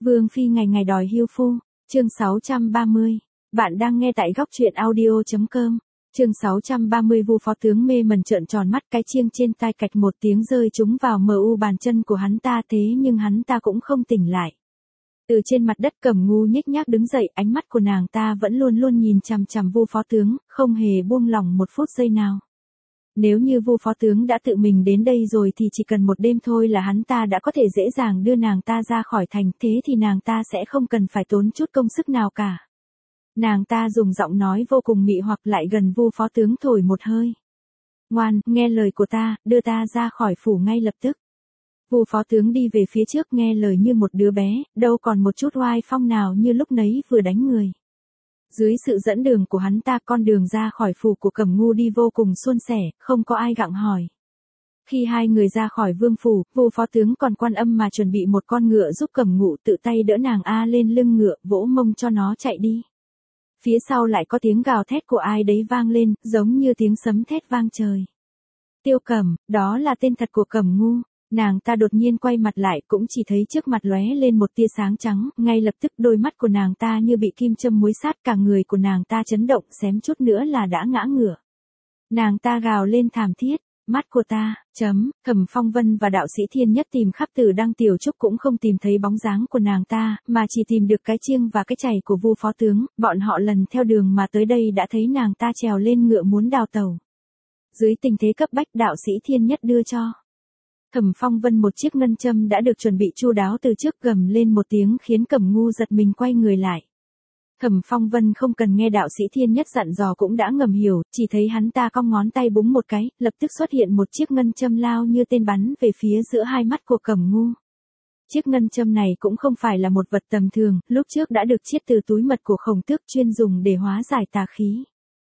Vương phi ngày ngày đòi hưu phu, chương 630. Bạn đang nghe tại góc truyện audio.com. Chương 630. Vu phó tướng mê mẩn trợn tròn mắt, cái chiêng trên tai cạch một tiếng rơi trúng vào mu bàn chân của hắn ta, thế nhưng hắn ta cũng không tỉnh lại. Từ trên mặt đất Cẩm Ngu nhếch nhác đứng dậy, ánh mắt của nàng ta vẫn luôn luôn nhìn chằm chằm Vu phó tướng, không hề buông lỏng một phút giây nào. Nếu như Vu phó tướng đã tự mình đến đây rồi thì chỉ cần một đêm thôi là hắn ta đã có thể dễ dàng đưa nàng ta ra khỏi thành, thế thì nàng ta sẽ không cần phải tốn chút công sức nào cả. Nàng ta dùng giọng nói vô cùng mị hoặc lại gần Vu phó tướng thổi một hơi. Ngoan, nghe lời của ta, đưa ta ra khỏi phủ ngay lập tức. Vu phó tướng đi về phía trước nghe lời như một đứa bé, đâu còn một chút oai phong nào như lúc nấy vừa đánh người. Dưới sự dẫn đường của hắn ta, con đường ra khỏi phủ của Cẩm Ngu đi vô cùng suôn sẻ, không có ai gặng hỏi. Khi hai người ra khỏi vương phủ, Vu phó tướng còn quan âm mà chuẩn bị một con ngựa giúp Cẩm Ngu tự tay đỡ nàng lên lưng ngựa, vỗ mông cho nó chạy đi. Phía sau lại có tiếng gào thét của ai đấy vang lên, giống như tiếng sấm thét vang trời. Tiêu Cẩm, đó là tên thật của Cẩm Ngu. Nàng ta đột nhiên quay mặt lại, cũng chỉ thấy trước mặt lóe lên một tia sáng trắng, ngay lập tức đôi mắt của nàng ta như bị kim châm muối sát, cả người của nàng ta chấn động, xém chút nữa là đã ngã ngửa. Nàng ta gào lên thảm thiết, mắt của ta, Thẩm Phong Vân và đạo sĩ Thiên Nhất tìm khắp Tử Đăng Tiểu Trúc cũng không tìm thấy bóng dáng của nàng ta, mà chỉ tìm được cái chiêng và cái chày của Vu phó tướng, bọn họ lần theo đường mà tới đây đã thấy nàng ta trèo lên ngựa muốn đào tẩu. Dưới tình thế cấp bách, đạo sĩ Thiên Nhất đưa cho Thẩm Phong Vân một chiếc ngân châm đã được chuẩn bị chu đáo từ trước, gầm lên một tiếng khiến Cẩm Ngu giật mình quay người lại. Thẩm Phong Vân không cần nghe đạo sĩ Thiên Nhất dặn dò cũng đã ngầm hiểu, chỉ thấy hắn ta cong ngón tay búng một cái, lập tức xuất hiện một chiếc ngân châm lao như tên bắn về phía giữa hai mắt của Cẩm Ngu. Chiếc ngân châm này cũng không phải là một vật tầm thường, lúc trước đã được chiết từ túi mật của Khổng Tước, chuyên dùng để hóa giải tà khí.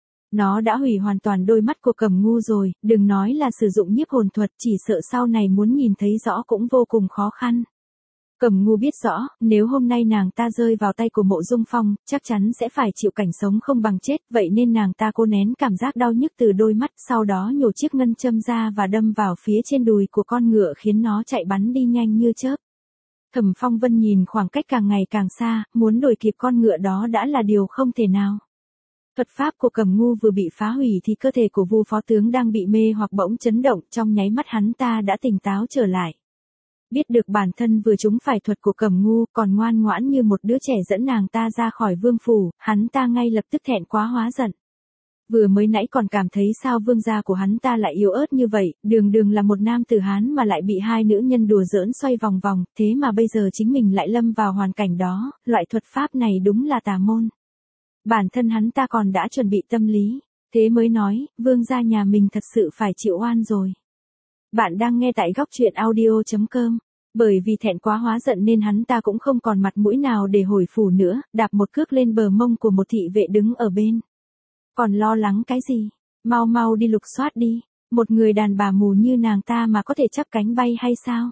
Nó đã hủy hoàn toàn đôi mắt của Cẩm Ngu rồi, đừng nói là sử dụng nhiếp hồn thuật, chỉ sợ sau này muốn nhìn thấy rõ cũng vô cùng khó khăn. Cẩm Ngu biết rõ, nếu hôm nay nàng ta rơi vào tay của Mộ Dung Phong, chắc chắn sẽ phải chịu cảnh sống không bằng chết, vậy nên nàng ta cố nén cảm giác đau nhức từ đôi mắt, sau đó nhổ chiếc ngân châm ra và đâm vào phía trên đùi của con ngựa khiến nó chạy bắn đi nhanh như chớp. Thẩm Phong Vân nhìn khoảng cách càng ngày càng xa, muốn đuổi kịp con ngựa đó đã là điều không thể nào. Thuật pháp của Cẩm Ngu vừa bị phá hủy thì cơ thể của Vu phó tướng đang bị mê hoặc bỗng chấn động, trong nháy mắt hắn ta đã tỉnh táo trở lại. Biết được bản thân vừa trúng phải thuật của Cẩm Ngu, còn ngoan ngoãn như một đứa trẻ dẫn nàng ta ra khỏi vương phủ, hắn ta ngay lập tức thẹn quá hóa giận. Vừa mới nãy còn cảm thấy sao vương gia của hắn ta lại yếu ớt như vậy, đường là một nam tử Hán mà lại bị hai nữ nhân đùa giỡn xoay vòng vòng, thế mà bây giờ chính mình lại lâm vào hoàn cảnh đó, loại thuật pháp này đúng là tà môn. Bản thân hắn ta còn đã chuẩn bị tâm lý, thế mới nói, vương gia nhà mình thật sự phải chịu oan rồi. Bạn đang nghe tại góc truyện audio.com. Bởi vì thẹn quá hóa giận nên hắn ta cũng không còn mặt mũi nào để hồi phủ nữa, đạp một cước lên bờ mông của một thị vệ đứng ở bên. Còn lo lắng cái gì? Mau mau đi lục soát đi, một người đàn bà mù như nàng ta mà có thể chắp cánh bay hay sao?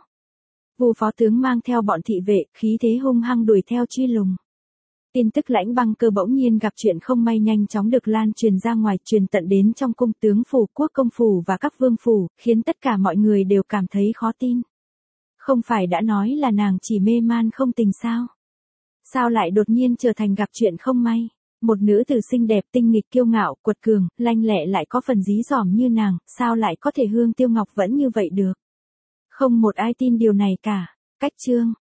Vu phó tướng mang theo bọn thị vệ, khí thế hung hăng đuổi theo truy lùng. Tin tức Lãnh Băng Cơ bỗng nhiên gặp chuyện không may nhanh chóng được lan truyền ra ngoài, truyền tận đến trong cung tướng phủ, quốc công phủ và các vương phủ, khiến tất cả mọi người đều cảm thấy khó tin. Không phải đã nói là nàng chỉ mê man không tình sao? Sao lại đột nhiên trở thành gặp chuyện không may? Một nữ tử xinh đẹp, tinh nghịch, kiêu ngạo, quật cường, lanh lẹ lại có phần dí dỏm như nàng, sao lại có thể hương tiêu ngọc vẫn như vậy được? Không một ai tin điều này cả. Cách chương